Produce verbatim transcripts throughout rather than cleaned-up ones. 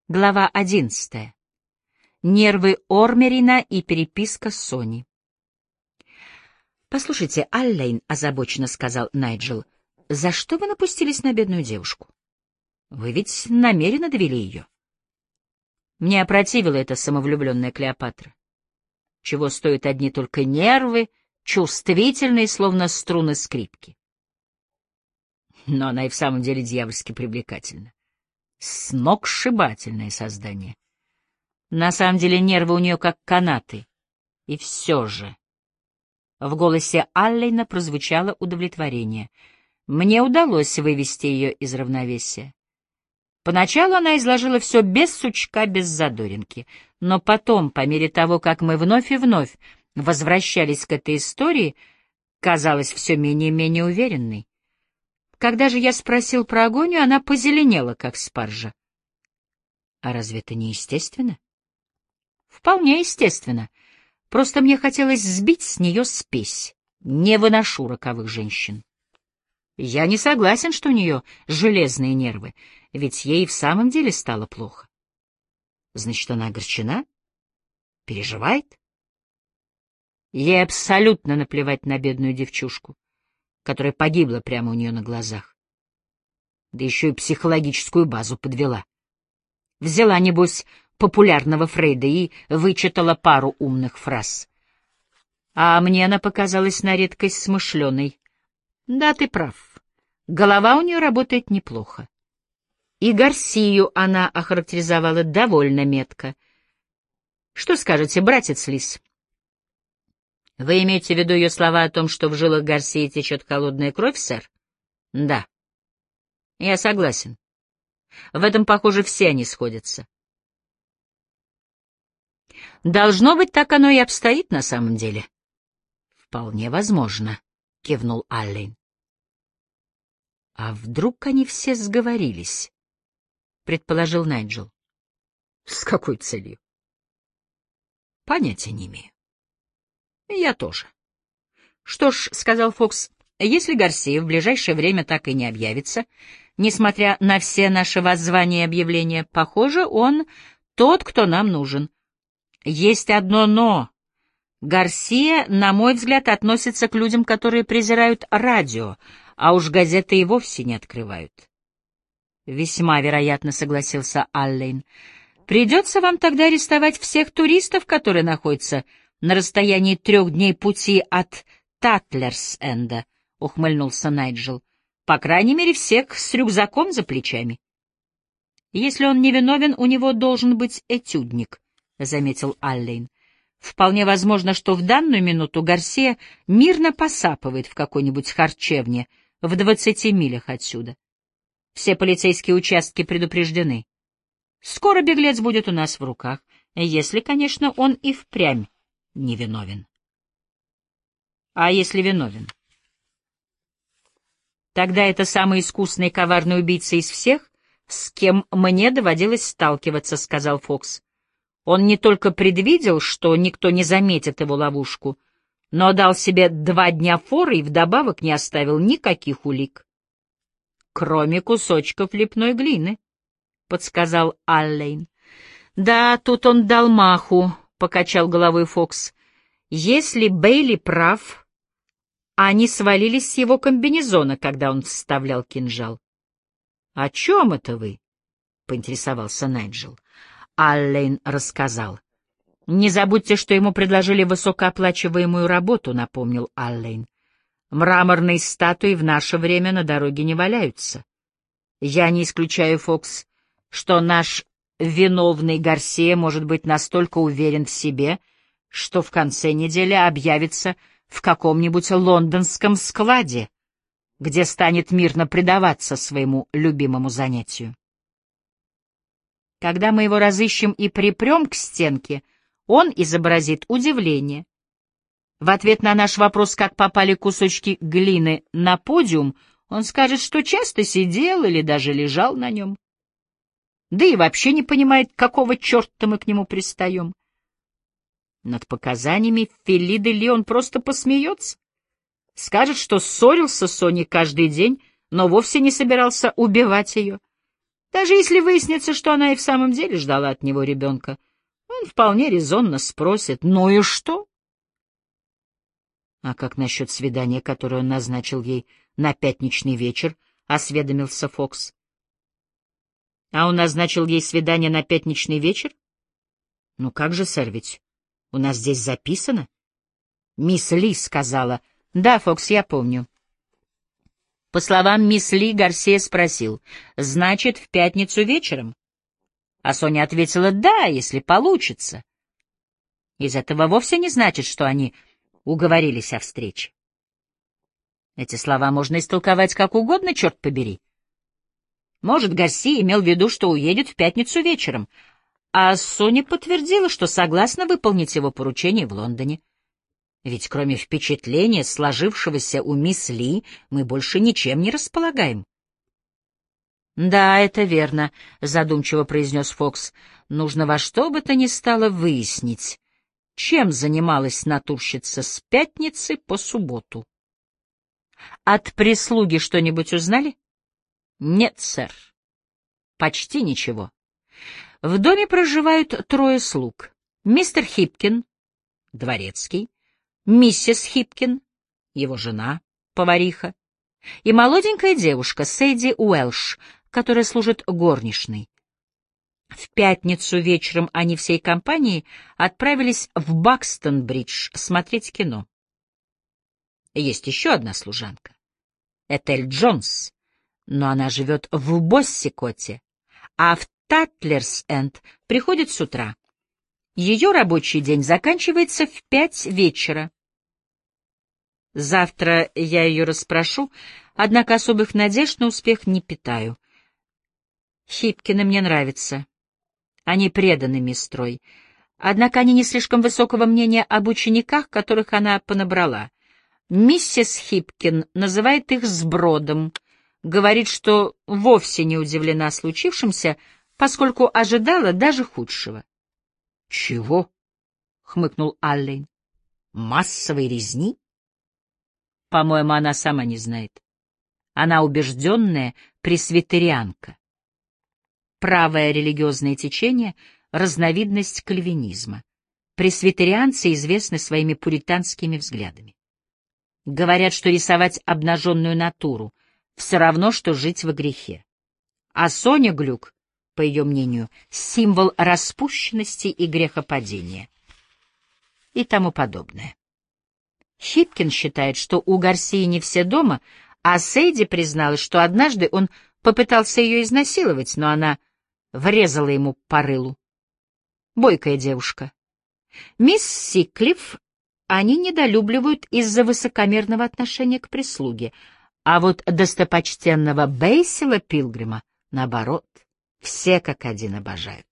Глава одиннадцатая. Нервы Ормерина и переписка с Сони. «Послушайте, Аллейн», — озабоченно сказал Найджел, — «за что вы напустились на бедную девушку? Вы ведь намеренно довели ее». Мне опротивила эта самовлюбленная Клеопатра. Чего стоят одни только нервы, чувствительные, словно струны скрипки. Но она и в самом деле дьявольски привлекательна. Сногсшибательное создание. На самом деле нервы у нее как канаты. И все же. В голосе Аллейна прозвучало удовлетворение. Мне удалось вывести ее из равновесия. Поначалу она изложила все без сучка, без задоринки. Но потом, по мере того, как мы вновь и вновь возвращались к этой истории, казалась все менее и менее уверенной. Когда же я спросил про агонию, она позеленела, как спаржа. А разве это не естественно? Вполне естественно. Просто мне хотелось сбить с нее спесь. Не выношу роковых женщин. Я не согласен, что у нее железные нервы, ведь ей в самом деле стало плохо. Значит, она огорчена? Переживает? Ей абсолютно наплевать на бедную девчушку, которая погибла прямо у нее на глазах. Да еще и психологическую базу подвела. Взяла, небось, популярного Фрейда и вычитала пару умных фраз. А мне она показалась на редкость смышленой. Да, ты прав. Голова у нее работает неплохо. И Гарсию она охарактеризовала довольно метко. Что скажете, братец Лис? Вы имеете в виду ее слова о том, что в жилах Гарсии течет холодная кровь, сэр? Да. Я согласен. В этом, похоже, все они сходятся. Должно быть, так оно и обстоит на самом деле. Вполне возможно, кивнул Аллейн. А вдруг они все сговорились? Предположил Найджел. С какой целью? Понятия не имею. Я тоже. Что ж, — сказал Фокс, — если Гарсия в ближайшее время так и не объявится, несмотря на все наши воззвания и объявления, похоже, он тот, кто нам нужен. Есть одно «но». Гарсия, на мой взгляд, относится к людям, которые презирают радио, а уж газеты и вовсе не открывают. Весьма вероятно, — согласился Аллейн. Придется вам тогда арестовать всех туристов, которые находятся на расстоянии трех дней пути от Татлерс-Энда, — ухмыльнулся Найджел. По крайней мере, всех с рюкзаком за плечами. Если он невиновен, у него должен быть этюдник, — заметил Аллейн. Вполне возможно, что в данную минуту Гарсия мирно посапывает в какой-нибудь харчевне в двадцати милях отсюда. Все полицейские участки предупреждены. Скоро беглец будет у нас в руках, если, конечно, он и впрямь невиновен. А если виновен? Тогда это самый искусный и коварный убийца из всех, с кем мне доводилось сталкиваться, — сказал Фокс. Он не только предвидел, что никто не заметит его ловушку, но дал себе два дня форы и вдобавок не оставил никаких улик. Кроме кусочков лепной глины, — подсказал Аллейн. Да, тут он дал маху, — покачал головой Фокс. Если Бейли прав, они свалились с его комбинезона, когда он вставлял кинжал. — О чем это вы? — поинтересовался Найджел. Аллейн рассказал. — Не забудьте, что ему предложили высокооплачиваемую работу, — напомнил Аллейн. — Мраморные статуи в наше время на дороге не валяются. Я не исключаю, Фокс, что наш виновный Гарсия может быть настолько уверен в себе, что в конце недели объявится в каком-нибудь лондонском складе, где станет мирно предаваться своему любимому занятию. Когда мы его разыщем и припрем к стенке, он изобразит удивление. В ответ на наш вопрос, как попали кусочки глины на подиум, он скажет, что часто сидел или даже лежал на нем. Да и вообще не понимает, какого черта мы к нему пристаем. Над показаниями Фелиды Ли он просто посмеется. Скажет, что ссорился с Соней каждый день, но вовсе не собирался убивать ее. Даже если выяснится, что она и в самом деле ждала от него ребенка, он вполне резонно спросит: «Ну и что?» «А как насчет свидания, которое он назначил ей на пятничный вечер?» — осведомился Фокс. «А он назначил ей свидание на пятничный вечер? Ну как же, сэр, ведь у нас здесь записано». Мисс Ли сказала. «Да, Фокс, я помню». По словам мисс Ли, Гарсия спросил: «Значит, в пятницу вечером?» А Соня ответила: «Да, если получится». Из этого вовсе не значит, что они уговорились о встрече. Эти слова можно истолковать как угодно, черт побери. Может, Гарсия имел в виду, что уедет в пятницу вечером, а Соня подтвердила, что согласна выполнить его поручение в Лондоне. Ведь кроме впечатления, сложившегося у мисс Ли, мы больше ничем не располагаем. «Да, это верно», — задумчиво произнес Фокс. «Нужно во что бы то ни стало выяснить, чем занималась натурщица с пятницы по субботу». «От прислуги что-нибудь узнали?» «Нет, сэр. Почти ничего. В доме проживают трое слуг. Мистер Хипкин, дворецкий, миссис Хипкин, его жена, повариха, и молоденькая девушка Сэйди Уэлш, которая служит горничной. В пятницу вечером они всей компанией отправились в Бакстон-бридж смотреть кино. Есть еще одна служанка, Этель Джонс, но она живет в Боссикоте, а в Татлерс-Энд приходит с утра. Ее рабочий день заканчивается в пять вечера. Завтра я ее расспрошу, однако особых надежд на успех не питаю. Хипкины мне нравятся. Они преданы мисс Трой. Однако они не слишком высокого мнения об учениках, которых она понабрала. Миссис Хипкин называет их сбродом, говорит, что вовсе не удивлена случившимся, поскольку ожидала даже худшего. — Чего? — хмыкнул Аллен. — Массовой резни? По-моему, она сама не знает. Она убежденная пресвитерианка. Правое религиозное течение — разновидность кальвинизма. Пресвитерианцы известны своими пуританскими взглядами. Говорят, что рисовать обнаженную натуру все равно, что жить во грехе. А Соня Глюк, по ее мнению, символ распущенности и грехопадения. И тому подобное. Хипкин считает, что у Гарсии не все дома, а Сэйди призналась, что однажды он попытался ее изнасиловать, но она врезала ему по рылу. Бойкая девушка. Мисс Сиклифф они недолюбливают из-за высокомерного отношения к прислуге, а вот достопочтенного Бейсила Пилгрима, наоборот, все как один обожают.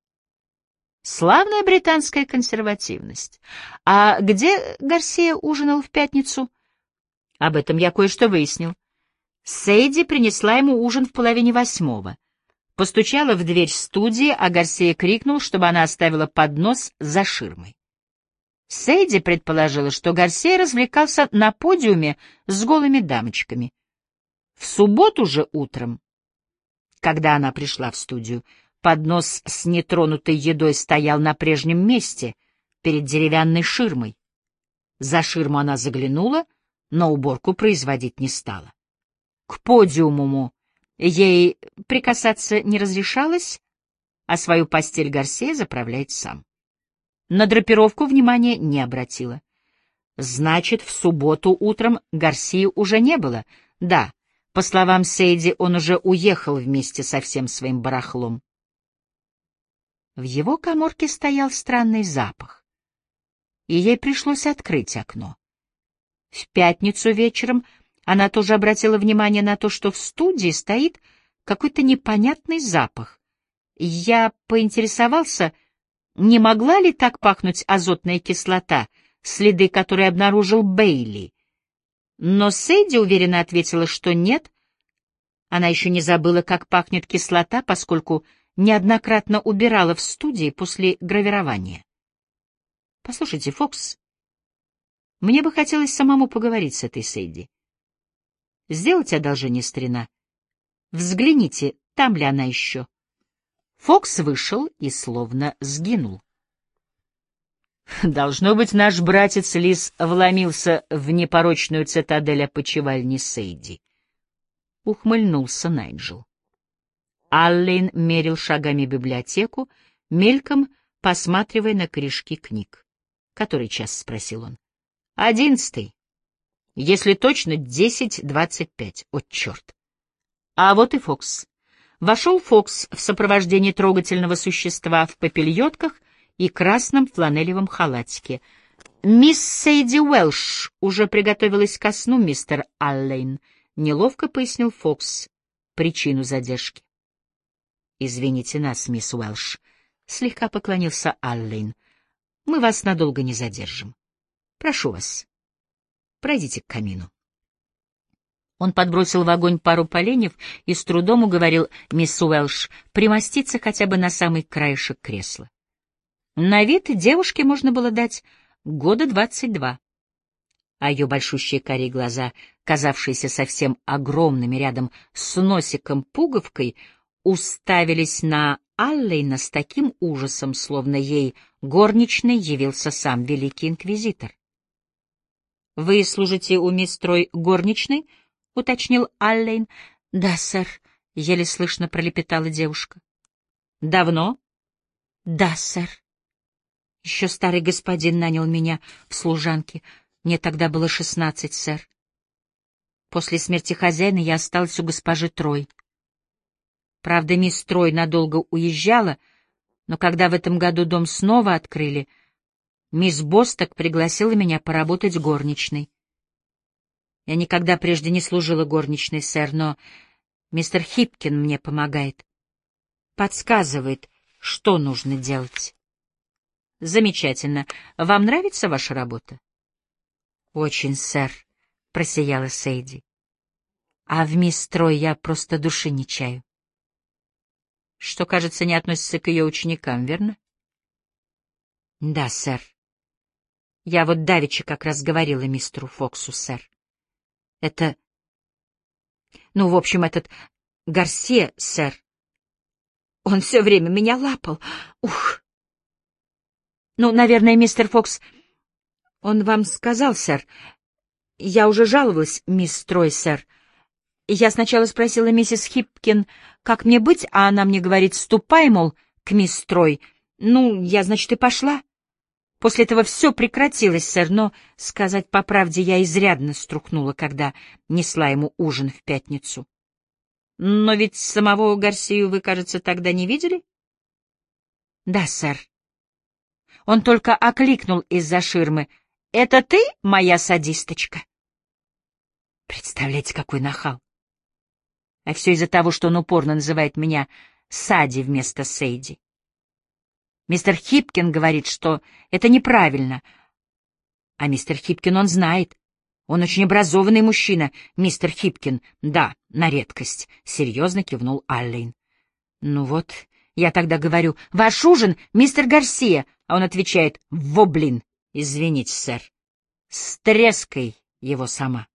Славная британская консервативность. А где Гарсия ужинал в пятницу? Об этом я кое-что выяснил. Сэйди принесла ему ужин в половине восьмого. Постучала в дверь студии, а Гарсия крикнул, чтобы она оставила поднос за ширмой. Сэйди предположила, что Гарсия развлекался на подиуме с голыми дамочками. В субботу же утром, когда она пришла в студию, поднос с нетронутой едой стоял на прежнем месте, перед деревянной ширмой. За ширму она заглянула, но уборку производить не стала. К подиуму ей прикасаться не разрешалось, а свою постель Гарсия заправляет сам. На драпировку внимания не обратила. Значит, в субботу утром Гарсии уже не было. Да, по словам Сэйди, он уже уехал вместе со всем своим барахлом. В его каморке стоял странный запах, и ей пришлось открыть окно. В пятницу вечером она тоже обратила внимание на то, что в студии стоит какой-то непонятный запах. Я поинтересовался, не могла ли так пахнуть азотная кислота, следы которой обнаружил Бейли. Но Сэйди уверенно ответила, что нет. Она еще не забыла, как пахнет кислота, поскольку неоднократно убирала в студии после гравирования. Послушайте, Фокс, мне бы хотелось самому поговорить с этой Сэйди. Сделайте одолжение, старина. Взгляните, там ли она еще?» Фокс вышел и словно сгинул. Должно быть, наш братец Лис вломился в непорочную цитадель опочивальни Сейди. Ухмыльнулся Найджел. Аллен мерил шагами библиотеку, мельком посматривая на корешки книг. «Который час?» — спросил он. «Одиннадцатый. Если точно, десять двадцать пять. О, черт!» А вот и Фокс. Вошел Фокс в сопровождении трогательного существа в попельотках и красном фланелевом халатике. «Мисс Сейди Уэлш уже приготовилась ко сну, мистер Аллен», — неловко пояснил Фокс причину задержки. «Извините нас, мисс Уэлш», — слегка поклонился Аллен. «Мы вас надолго не задержим. Прошу вас, пройдите к камину». Он подбросил в огонь пару поленьев и с трудом уговорил мисс Уэлш примоститься хотя бы на самый краешек кресла. На вид девушке можно было дать года двадцать два, а ее большущие карие глаза, казавшиеся совсем огромными рядом с носиком-пуговкой, уставились на Аллейна с таким ужасом, словно ей горничной явился сам великий инквизитор. — Вы служите у мисс Трой горничной? — уточнил Аллейн. — Да, сэр, — еле слышно пролепетала девушка. — Давно? — Да, сэр. Еще старый господин нанял меня в служанки. Мне тогда было шестнадцать, сэр. После смерти хозяина я осталась у госпожи Трой. Правда, мисс Трой надолго уезжала, но когда в этом году дом снова открыли, мисс Босток пригласила меня поработать горничной. Я никогда прежде не служила горничной, сэр, но мистер Хипкин мне помогает. Подсказывает, что нужно делать. Замечательно. Вам нравится ваша работа? Очень, сэр, просияла Сейди. А в мисс Трой я просто души не чаю. Что, кажется, не относится к ее ученикам, верно? Да, сэр. Я вот давеча как раз говорила мистеру Фоксу, сэр. Это... Ну, в общем, этот Гарсия, сэр. Он все время меня лапал. Ух! Ну, наверное, мистер Фокс... Он вам сказал, сэр. Я уже жаловалась, мисс Трой, сэр. Я сначала спросила миссис Хипкин, как мне быть, а она мне говорит, ступай, мол, к мисс Трой. Ну, я, значит, и пошла. После этого все прекратилось, сэр, но, сказать по правде, я изрядно струхнула, когда несла ему ужин в пятницу. Но ведь самого Гарсию вы, кажется, тогда не видели? Да, сэр. Он только окликнул из-за ширмы. «Это ты, моя садисточка?» Представляете, какой нахал. А все из-за того, что он упорно называет меня Сади вместо Сейди. Мистер Хипкин говорит, что это неправильно. А мистер Хипкин, он знает. Он очень образованный мужчина, мистер Хипкин. Да, на редкость, — серьезно кивнул Аллен. Ну вот, я тогда говорю, ваш ужин, мистер Гарсия. А он отвечает, во блин, извините, сэр. С треской его сама.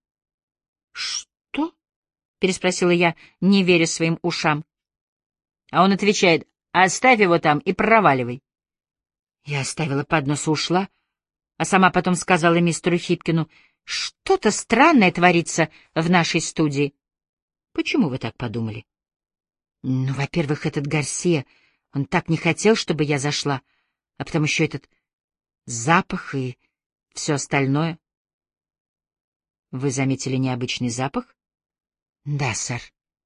Что? — переспросила я, не веря своим ушам. А он отвечает, оставь его там и проваливай. Я оставила поднос и ушла, а сама потом сказала мистеру Хипкину, что-то странное творится в нашей студии. Почему вы так подумали? Ну, во-первых, этот Гарсия, он так не хотел, чтобы я зашла, а потом еще этот запах и все остальное. Вы заметили необычный запах? Да, сэр.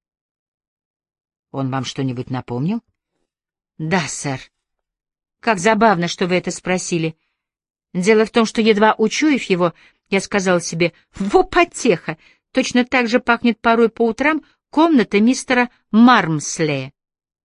Он вам что-нибудь напомнил? Да, сэр. Как забавно, что вы это спросили. Дело в том, что, едва учуяв его, я сказала себе, во потеха, точно так же пахнет порой по утрам комната мистера Мармслея.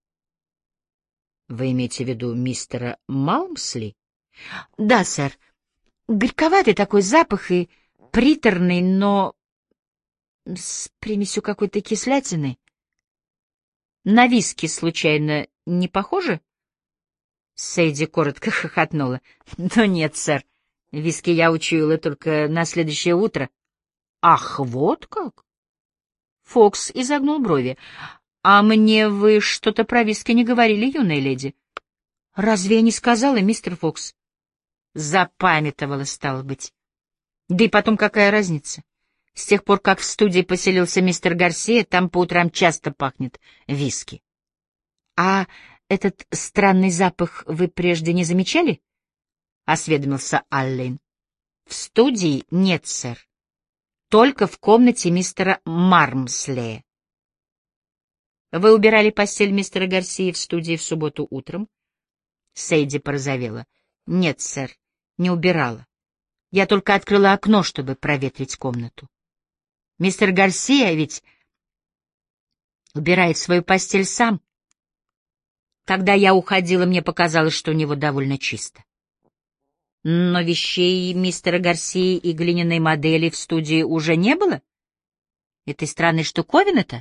Вы имеете в виду мистера Малмсли? Да, сэр. Горьковатый такой запах и приторный, но с примесью какой-то кислятины. На виски, случайно, не похоже? Сейди коротко хохотнула. Но нет, сэр. Виски я учуяла только на следующее утро. Ах, вот как? Фокс изогнул брови. А мне вы что-то про виски не говорили, юная леди? Разве я не сказала, мистер Фокс? Запамятовала, стало быть. Да и потом, какая разница? С тех пор, как в студии поселился мистер Гарсия, там по утрам часто пахнет виски. А этот странный запах вы прежде не замечали? — осведомился Аллен. — В студии нет, сэр. Только в комнате мистера Мармслея. — Вы убирали постель мистера Гарсии в студии в субботу утром? Сейди порозовела. — Нет, сэр, не убирала. Я только открыла окно, чтобы проветрить комнату. Мистер Гарсия ведь убирает свою постель сам. Когда я уходила, мне показалось, что у него довольно чисто. Но вещей мистера Гарсии и глиняной модели в студии уже не было? Этой странной штуковины-то?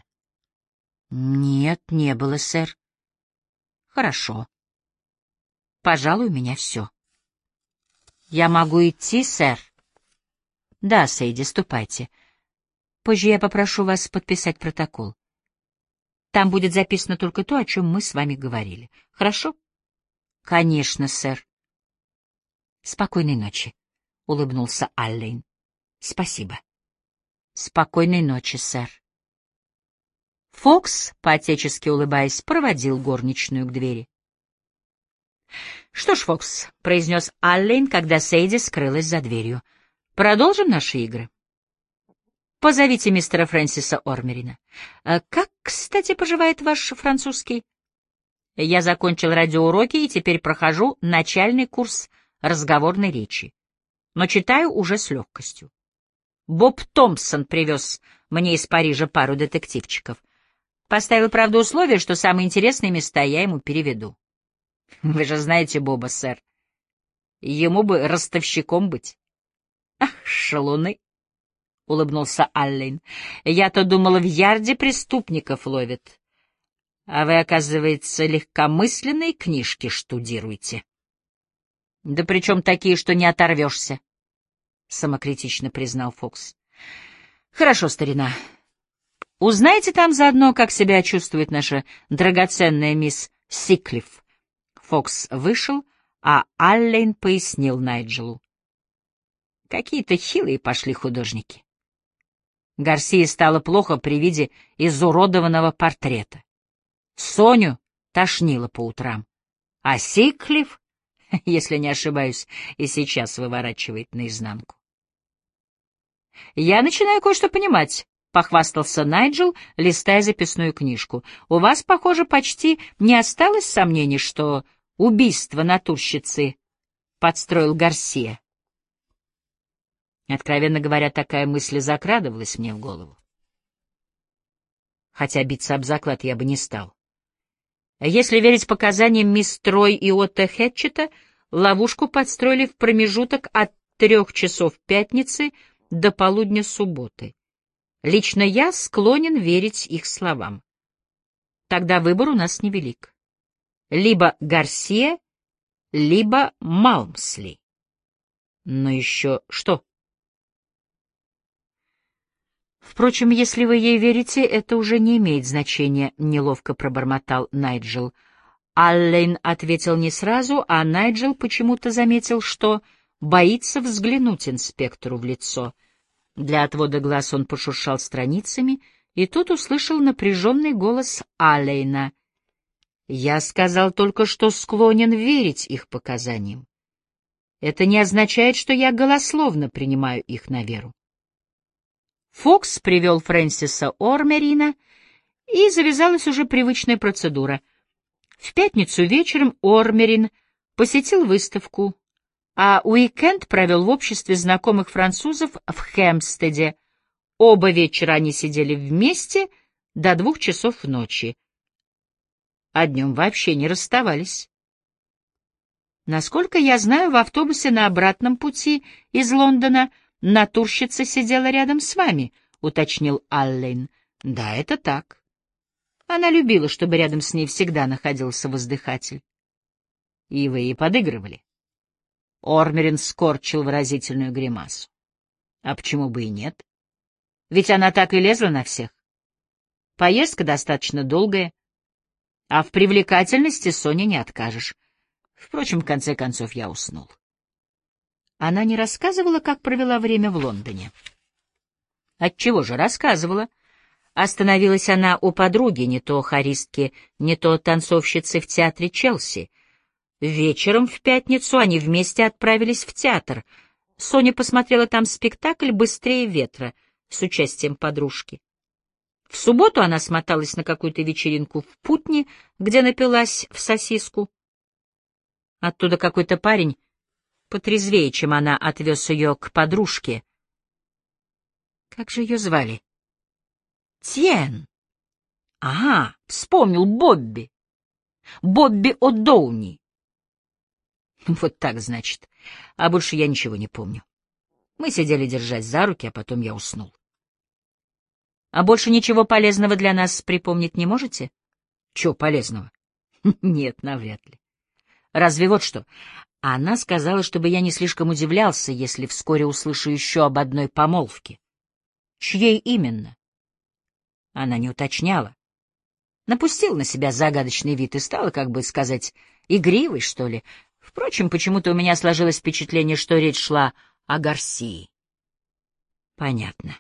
Нет, не было, сэр. Хорошо. Пожалуй, у меня все. Я могу идти, сэр? Да, Сейди, ступайте. Позже я попрошу вас подписать протокол. Там будет записано только то, о чем мы с вами говорили. Хорошо? Конечно, сэр. Спокойной ночи, — улыбнулся Аллен. Спасибо. Спокойной ночи, сэр. Фокс, по-отечески улыбаясь, проводил горничную к двери. — Что ж, Фокс, — произнес Аллен, когда Сейди скрылась за дверью, — продолжим наши игры. Позовите мистера Фрэнсиса Ормерина. Как, кстати, поживает ваш французский? Я закончил радиоуроки и теперь прохожу начальный курс разговорной речи, но читаю уже с легкостью. Боб Томпсон привез мне из Парижа пару детективчиков. Поставил, правда, условие, что самые интересные места я ему переведу. Вы же знаете Боба, сэр. Ему бы ростовщиком быть. Ах, шалуны! — улыбнулся Аллен. — Я-то думала, в ярде преступников ловят. А вы, оказывается, легкомысленные книжки штудируете. — Да причем такие, что не оторвешься, — самокритично признал Фокс. — Хорошо, старина. Узнайте там заодно, как себя чувствует наша драгоценная мисс Сиклифф. Фокс вышел, а Аллен пояснил Найджелу. Какие-то хилые пошли художники. Гарсии стало плохо при виде изуродованного портрета. Соню тошнило по утрам, а Сиклифф, если не ошибаюсь, и сейчас выворачивает наизнанку. «Я начинаю кое-что понимать», — похвастался Найджел, листая записную книжку. «У вас, похоже, почти не осталось сомнений, что убийство натурщицы подстроил Гарсия». Откровенно говоря, такая мысль закрадывалась мне в голову. Хотя биться об заклад я бы не стал. Если верить показаниям мисс Трой и Отто Хэтчета, ловушку подстроили в промежуток от трех часов пятницы до полудня субботы. Лично я склонен верить их словам. Тогда выбор у нас невелик. Либо Гарсия, либо Малмсли. Но еще что? Впрочем, если вы ей верите, это уже не имеет значения, — неловко пробормотал Найджел. Аллен ответил не сразу, а Найджел почему-то заметил, что боится взглянуть инспектору в лицо. Для отвода глаз он пошуршал страницами, и тут услышал напряженный голос Аллена. «Я сказал только, что склонен верить их показаниям. Это не означает, что я голословно принимаю их на веру». Фокс привел Фрэнсиса Ормерина, и завязалась уже привычная процедура. В пятницу вечером Ормерин посетил выставку, а уикенд провел в обществе знакомых французов в Хэмпстеде. Оба вечера они сидели вместе до двух часов ночи, а днем вообще не расставались. Насколько я знаю, в автобусе на обратном пути из Лондона натурщица сидела рядом с вами, — уточнил Аллен. — Да, это так. Она любила, чтобы рядом с ней всегда находился воздыхатель. — И вы ей подыгрывали? Ормерин скорчил выразительную гримасу. — А почему бы и нет? Ведь она так и лезла на всех. Поездка достаточно долгая, а в привлекательности Соне не откажешь. Впрочем, в конце концов, я уснул. Она не рассказывала, как провела время в Лондоне. Отчего же рассказывала? Остановилась она у подруги, не то хористки, не то танцовщицы в театре Челси. Вечером в пятницу они вместе отправились в театр. Соня посмотрела там спектакль «Быстрее ветра» с участием подружки. В субботу она смоталась на какую-то вечеринку в Путне, где напилась в сосиску. Оттуда какой-то парень, потрезвее, чем она, отвез ее к подружке. Как же ее звали? Тьен. Ага, вспомнил, Бобби. Бобби О'Доуни. Вот так, значит. А больше я ничего не помню. Мы сидели, держась за руки, а потом я уснул. А больше ничего полезного для нас припомнить не можете? Чего полезного? Нет, навряд ли. Разве вот что. Она сказала, чтобы я не слишком удивлялся, если вскоре услышу еще об одной помолвке. Чьей именно? Она не уточняла. Напустил на себя загадочный вид и стала, как бы сказать, игривой, что ли. Впрочем, почему-то у меня сложилось впечатление, что речь шла о Гарсии. Понятно.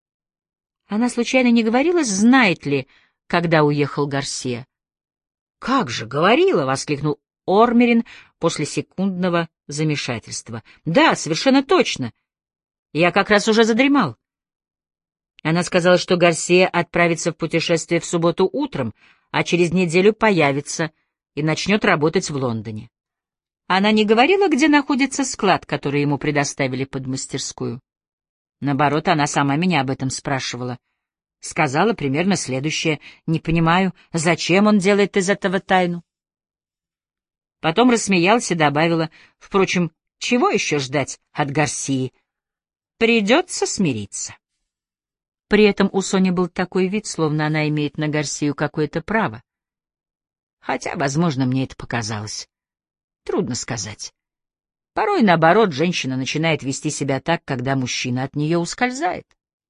Она случайно не говорила, знает ли, когда уехал Гарсия? — Как же, говорила! — воскликнул Ормерин после секундного замешательства. — Да, совершенно точно. Я как раз уже задремал. Она сказала, что Гарсия отправится в путешествие в субботу утром, а через неделю появится и начнет работать в Лондоне. Она не говорила, где находится склад, который ему предоставили под мастерскую. Наоборот, она сама меня об этом спрашивала. Сказала примерно следующее: «Не понимаю, зачем он делает из этого тайну?» Потом рассмеялась и добавила: «Впрочем, чего еще ждать от Гарсии? Придется смириться». При этом у Сони был такой вид, словно она имеет на Гарсию какое-то право. Хотя, возможно, мне это показалось. Трудно сказать. Порой, наоборот, женщина начинает вести себя так, когда мужчина от нее ускользает.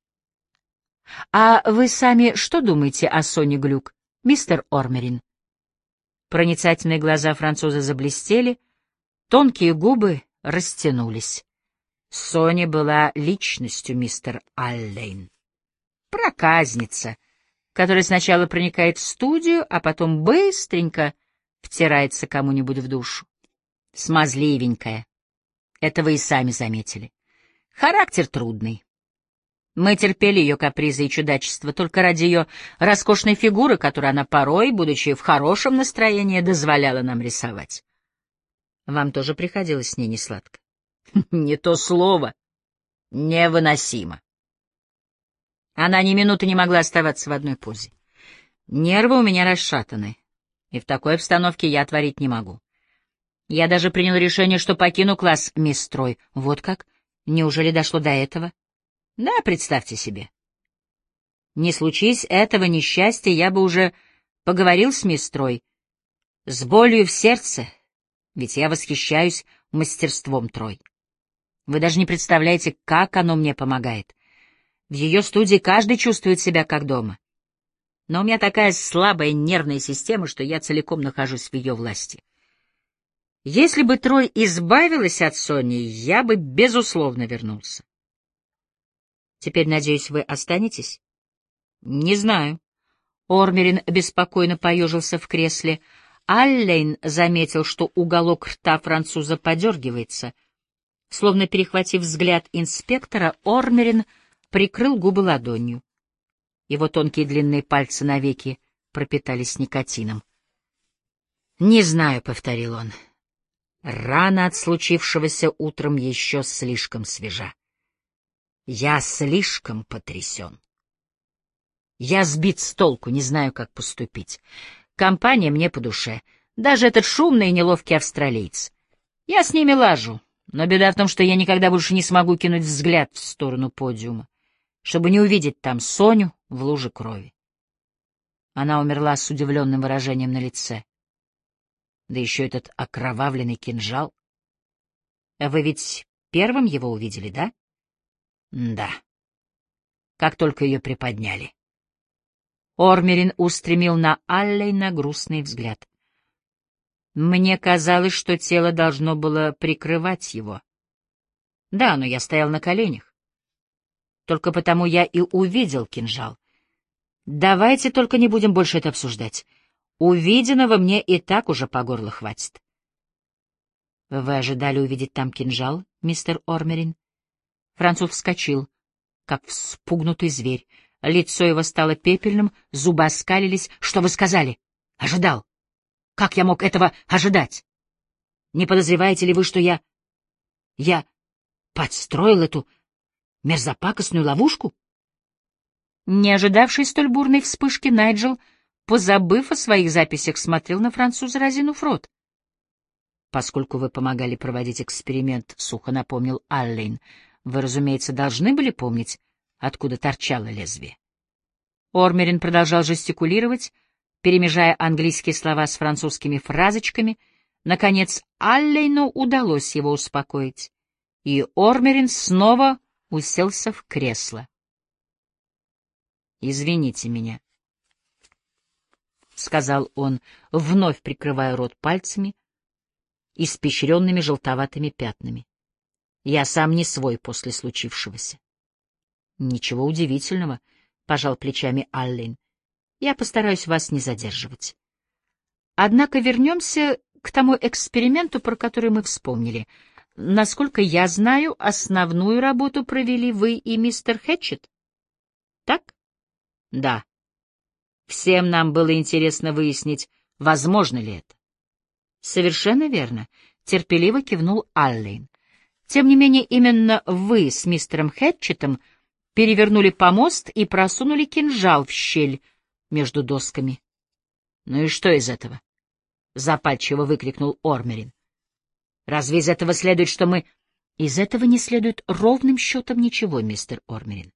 «А вы сами что думаете о Соне Глюк, мистер Ормерин?» Проницательные глаза француза заблестели, тонкие губы растянулись. Соня была личностью, мистер Аллейн. Проказница, которая сначала проникает в студию, а потом быстренько втирается кому-нибудь в душу. Смазливенькая. Это вы и сами заметили. Характер трудный. Мы терпели ее капризы и чудачества только ради ее роскошной фигуры, которую она порой, будучи в хорошем настроении, дозволяла нам рисовать. Вам тоже приходилось с ней несладко? Не то слово. Невыносимо. Она ни минуты не могла оставаться в одной позе. Нервы у меня расшатаны, и в такой обстановке я творить не могу. Я даже принял решение, что покину класс мисс Трой. Вот как? Неужели дошло до этого? Да, представьте себе. Не случись этого несчастья, я бы уже поговорил с мисс Трой. С болью в сердце, ведь я восхищаюсь мастерством Трой. Вы даже не представляете, как оно мне помогает. В ее студии каждый чувствует себя как дома. Но у меня такая слабая нервная система, что я целиком нахожусь в ее власти. Если бы Трой избавилась от Сони, я бы, безусловно, вернулся. Теперь, надеюсь, вы останетесь? Не знаю. Ормерин беспокойно поежился в кресле. Аллейн заметил, что уголок рта француза подергивается. Словно перехватив взгляд инспектора, Ормерин прикрыл губы ладонью. Его тонкие длинные пальцы навеки пропитались никотином. «Не знаю», — повторил он. «Рана от случившегося утром еще слишком свежа. Я слишком потрясен. Я сбит с толку, не знаю, как поступить. Компания мне по душе, даже этот шумный и неловкий австралиец. Я с ними лажу, но беда в том, что я никогда больше не смогу кинуть взгляд в сторону подиума, чтобы не увидеть там Соню в луже крови». Она умерла с удивленным выражением на лице. Да еще этот окровавленный кинжал. Вы ведь первым его увидели, да? Да. Как только ее приподняли. Ормерин устремил на Аллейна грустный взгляд. Мне казалось, что тело должно было прикрывать его. Да, но я стоял на коленях. Только потому я и увидел кинжал. Давайте только не будем больше это обсуждать. Увиденного мне и так уже по горло хватит. Вы ожидали увидеть там кинжал, мистер Ормерин? Француз вскочил, как вспугнутый зверь. Лицо его стало пепельным, зубы оскалились. Что вы сказали? Ожидал. Как я мог этого ожидать? Не подозреваете ли вы, что я... Я подстроил эту мерзопакостную ловушку? Не ожидавший столь бурной вспышки, Найджел, позабыв о своих записях, смотрел на француза, разинув рот. Поскольку вы помогали проводить эксперимент, — сухо напомнил Аллейн, — вы, разумеется, должны были помнить, откуда торчало лезвие. Ормерин продолжал жестикулировать, перемежая английские слова с французскими фразочками. Наконец, Аллейну удалось его успокоить, и Ормерин снова уселся в кресло. «Извините меня», — сказал он, вновь прикрывая рот пальцами, испещренными желтоватыми пятнами. «Я сам не свой после случившегося». «Ничего удивительного», — пожал плечами Аллейн. «Я постараюсь вас не задерживать. Однако вернемся к тому эксперименту, про который мы вспомнили. Насколько я знаю, основную работу провели вы и мистер Хэтчет. Так?» «Да. Всем нам было интересно выяснить, возможно ли это». «Совершенно верно», — терпеливо кивнул Аллейн. «Тем не менее, именно вы с мистером Хэтчетом перевернули помост и просунули кинжал в щель между досками». «Ну и что из этого?» — запальчиво выкрикнул Ормерин. «Разве из этого следует, что мы...» «Из этого не следует ровным счетом ничего, мистер Ормерин.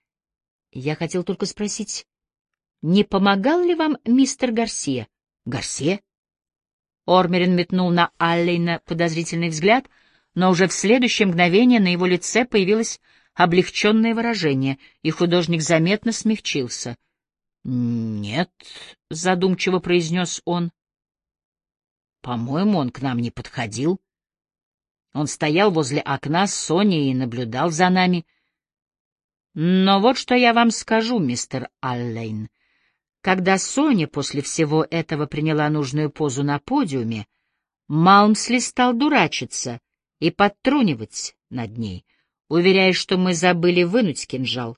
Я хотел только спросить, не помогал ли вам мистер Гарсия?» «Гарсия?» Ормерин метнул на Аллейна подозрительный взгляд, но уже в следующее мгновение на его лице появилось облегченное выражение, и художник заметно смягчился. «Нет», — задумчиво произнес он, — «по-моему, он к нам не подходил. Он стоял возле окна с Соней и наблюдал за нами. Но вот что я вам скажу, мистер Аллейн. Когда Соня после всего этого приняла нужную позу на подиуме, Малмсли стал дурачиться и подтрунивать над ней, уверяя, что мы забыли вынуть кинжал.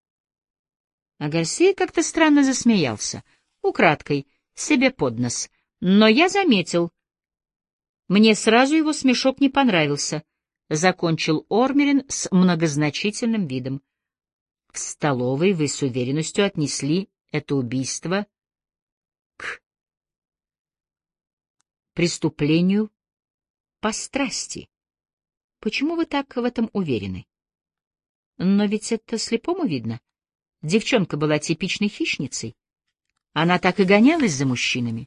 А Гарсия как-то странно засмеялся, украдкой, себе под нос. Но я заметил. Мне сразу его смешок не понравился, — закончил Ормерин с многозначительным видом. В столовой вы с уверенностью отнесли это убийство к преступлению по страсти. Почему вы так в этом уверены? Но ведь это слепому видно. Девчонка была типичной хищницей. Она так и гонялась за мужчинами.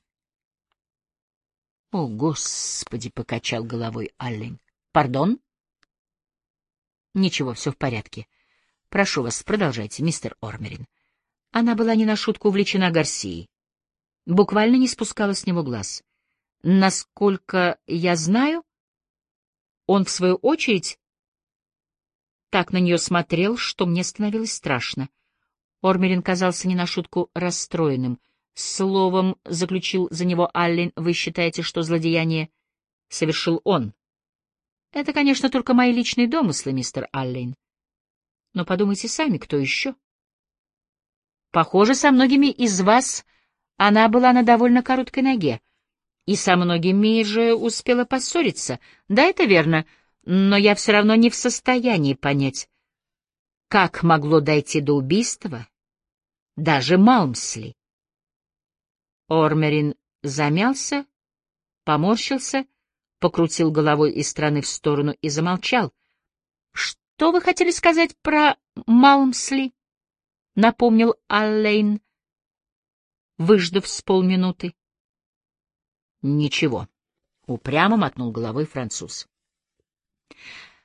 — О, Господи! — покачал головой Аллен. — Пардон? — Ничего, все в порядке. Прошу вас, продолжайте, мистер Ормерин. Она была не на шутку увлечена Гарсией. Буквально не спускала с него глаз. Насколько я знаю, он, в свою очередь, так на нее смотрел, что мне становилось страшно. Ормерин казался не на шутку расстроенным. Словом, заключил за него Аллен, вы считаете, что злодеяние совершил он? Это, конечно, только мои личные домыслы, мистер Аллен. Но подумайте сами, кто еще? Похоже, со многими из вас она была на довольно короткой ноге. И со многими же успела поссориться. Да, это верно, но я все равно не в состоянии понять, как могло дойти до убийства даже Малмсли. Ормерин замялся, поморщился, покрутил головой из стороны в сторону и замолчал. — Что вы хотели сказать про Малмсли? — напомнил Аллейн, выждав с полминуты. — Ничего, — упрямо мотнул головой француз.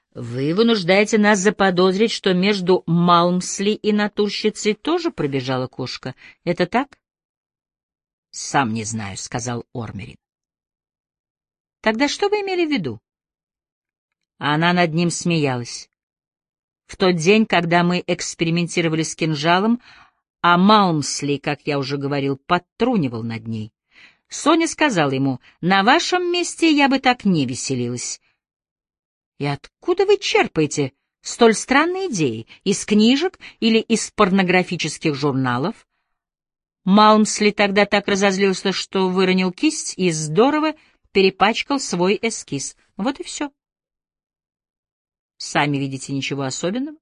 Вы вынуждаете нас заподозрить, что между Малмсли и натурщицей тоже пробежала кошка. Это так? — Сам не знаю, — сказал Ормерин. — Тогда что вы имели в виду? Она над ним смеялась. В тот день, когда мы экспериментировали с кинжалом, а Малмсли, как я уже говорил, подтрунивал над ней. Соня сказала ему: «На вашем месте я бы так не веселилась». И откуда вы черпаете столь странные идеи? Из книжек или из порнографических журналов? Малмсли тогда так разозлился, что выронил кисть и здорово перепачкал свой эскиз. Вот и все. Сами видите, ничего особенного.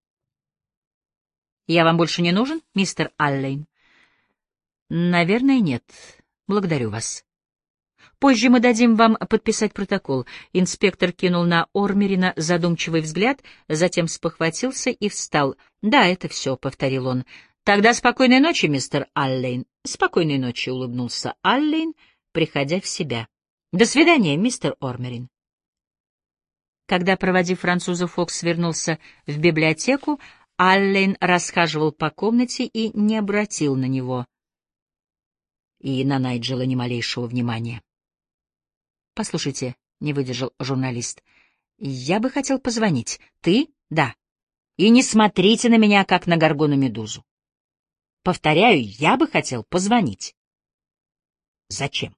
Я вам больше не нужен, мистер Аллейн? Наверное, нет. Благодарю вас. Позже мы дадим вам подписать протокол. Инспектор кинул на Ормерина задумчивый взгляд, затем спохватился и встал. Да, это все, — повторил он. Тогда спокойной ночи, мистер Аллейн. Спокойной ночи, — улыбнулся Аллейн, приходя в себя. До свидания, мистер Ормерин. Когда, проводив француза, Фокс вернулся в библиотеку, Аллейн расхаживал по комнате и не обратил на него и на Найджела ни малейшего внимания. — Послушайте, — не выдержал журналист, — я бы хотел позвонить. — Ты? — Да. И не смотрите на меня, как на горгону медузу. Повторяю, я бы хотел позвонить. — Зачем?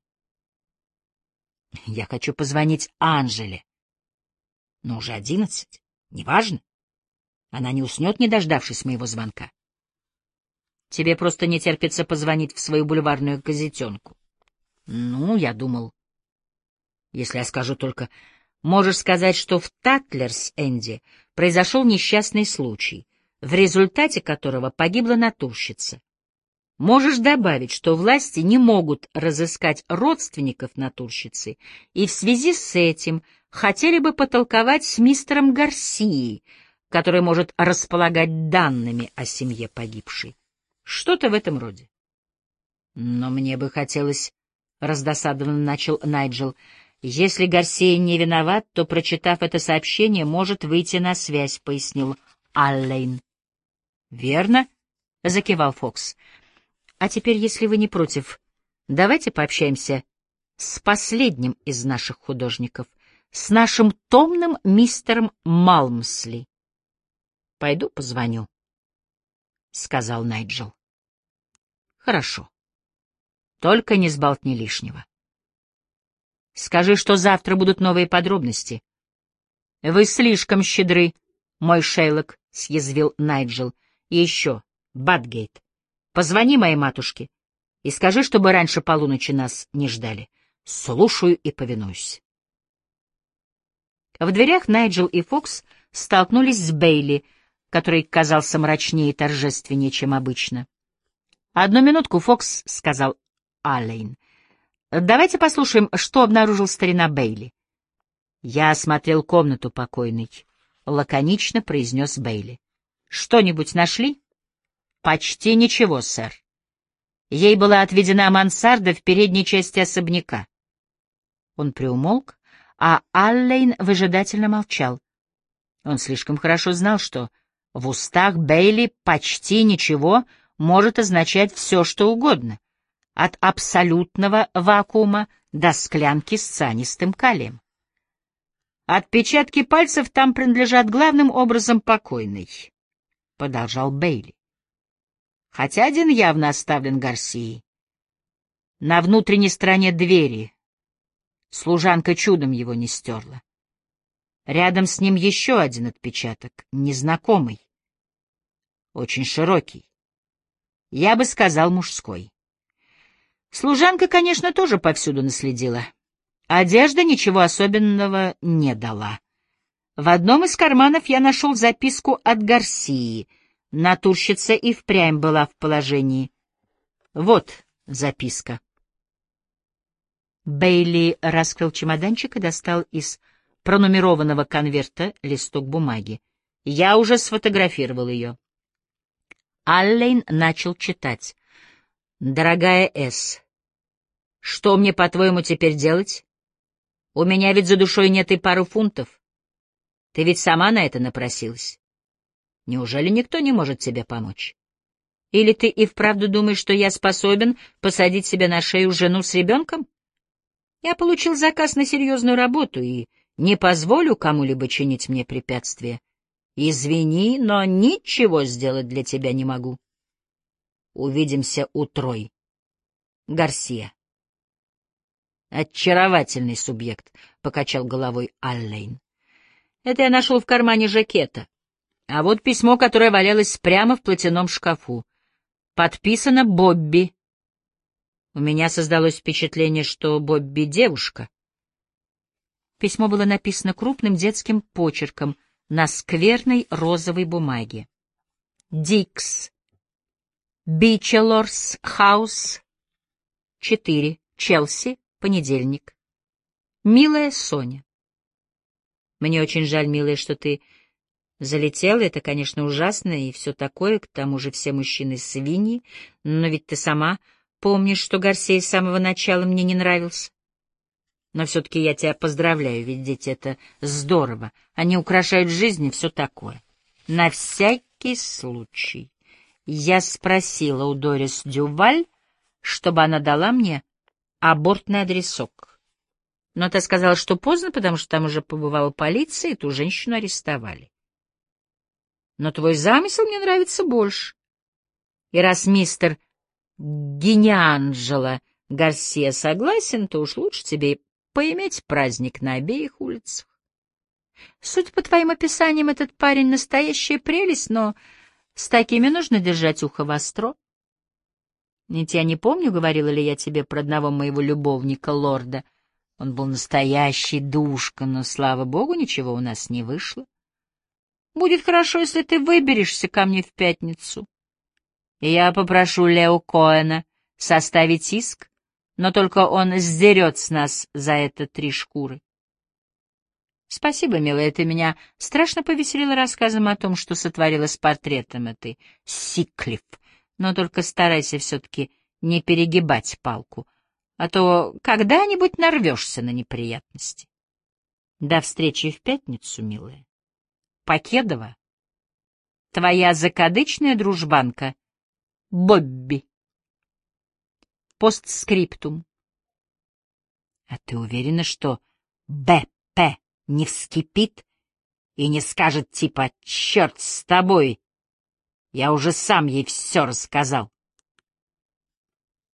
— Я хочу позвонить Анжеле. — Но уже одиннадцать. Неважно. Она не уснет, не дождавшись моего звонка. Тебе просто не терпится позвонить в свою бульварную газетенку. Ну, я думал... Если я скажу только... Можешь сказать, что в Татлерс-Энде произошел несчастный случай, в результате которого погибла натурщица. Можешь добавить, что власти не могут разыскать родственников натурщицы, и в связи с этим хотели бы потолковать с мистером Гарсией, который может располагать данными о семье погибшей. Что-то в этом роде. Но мне бы хотелось, — раздосадованно начал Найджел, — если Гарсия не виноват, то, прочитав это сообщение, может выйти на связь, — пояснил Аллейн. — Верно, — закивал Фокс. — А теперь, если вы не против, давайте пообщаемся с последним из наших художников, с нашим томным мистером Малмсли. — Пойду позвоню, — сказал Найджел. — Хорошо. Только не сболтни лишнего. Скажи, что завтра будут новые подробности. — Вы слишком щедры, мой Шейлок, — съязвил Найджел. — И еще, Батгейт, позвони моей матушке и скажи, чтобы раньше полуночи нас не ждали. Слушаю и повинуюсь. В дверях Найджел и Фокс столкнулись с Бейли, который казался мрачнее и торжественнее, чем обычно. — Одну минутку, Фокс, — сказал Аллейн. Давайте послушаем, что обнаружил старина Бейли. Я осмотрел комнату покойной, — лаконично произнес Бейли. Что-нибудь нашли? Почти ничего, сэр. Ей была отведена мансарда в передней части особняка. Он приумолк, а Аллейн выжидательно молчал. Он слишком хорошо знал, что в устах Бейли почти ничего может означать все, что угодно. От абсолютного вакуума до склянки с цианистым калием. «Отпечатки пальцев там принадлежат главным образом покойной», — продолжал Бейли. «Хотя один явно оставлен Гарсией. На внутренней стороне двери служанка чудом его не стерла. Рядом с ним еще один отпечаток, незнакомый, очень широкий. Я бы сказал, мужской. Служанка, конечно, тоже повсюду наследила. Одежда ничего особенного не дала. В одном из карманов я нашел записку от Гарсии. Натурщица и впрямь была в положении. Вот записка. Бейли раскрыл чемоданчик и достал из пронумерованного конверта листок бумаги. Я уже сфотографировал ее. Аллейн начал читать. «Дорогая С, что мне, по-твоему, теперь делать? У меня ведь за душой нет и пары фунтов. Ты ведь сама на это напросилась. Неужели никто не может тебе помочь? Или ты и вправду думаешь, что я способен посадить себе на шею жену с ребенком? Я получил заказ на серьезную работу и не позволю кому-либо чинить мне препятствия. Извини, но ничего сделать для тебя не могу. Увидимся утрой. Гарсия. Очаровательный субъект, — покачал головой Аллейн. Это я нашел в кармане жакета. А вот письмо, которое валялось прямо в платяном шкафу. Подписано Бобби. У меня создалось впечатление, что Бобби — девушка. Письмо было написано крупным детским почерком на скверной розовой бумаге. Дикс. Бичелорс Хаус, четыре, Челси, понедельник. Милая Соня. Мне очень жаль, милая, что ты залетела. Это, конечно, ужасно и все такое. К тому же все мужчины свиньи. Но ведь ты сама помнишь, что Гарсей с самого начала мне не нравился. Но все-таки я тебя поздравляю, ведь дети — это здорово. Они украшают жизнь и все такое. На всякий случай я спросила у Дорис Дюваль, чтобы она дала мне абортный адресок. Но та сказала, что поздно, потому что там уже побывала полиция, и ту женщину арестовали. Но твой замысел мне нравится больше. И раз мистер Генианджело Гарсия согласен, то уж лучше тебе поиметь праздник на обеих улицах. Судя по твоим описаниям, этот парень — настоящая прелесть, но с такими нужно держать ухо востро. Ведь я не помню, говорила ли я тебе про одного моего любовника, лорда. Он был настоящий душка, но, слава богу, ничего у нас не вышло. Будет хорошо, если ты выберешься ко мне в пятницу. И я попрошу Лео Коэна составить иск, но только он сдерет с нас за это три шкуры. Спасибо, милая, ты меня страшно повеселила рассказом о том, что сотворила с портретом этой Сиклиф. Но только старайся все-таки не перегибать палку, а то когда-нибудь нарвешься на неприятности. До встречи в пятницу, милая. Покедова, твоя закадычная дружбанка Бобби. Постскриптум. А ты уверена, что Б П не вскипит и не скажет типа «Черт с тобой, я уже сам ей все рассказал»?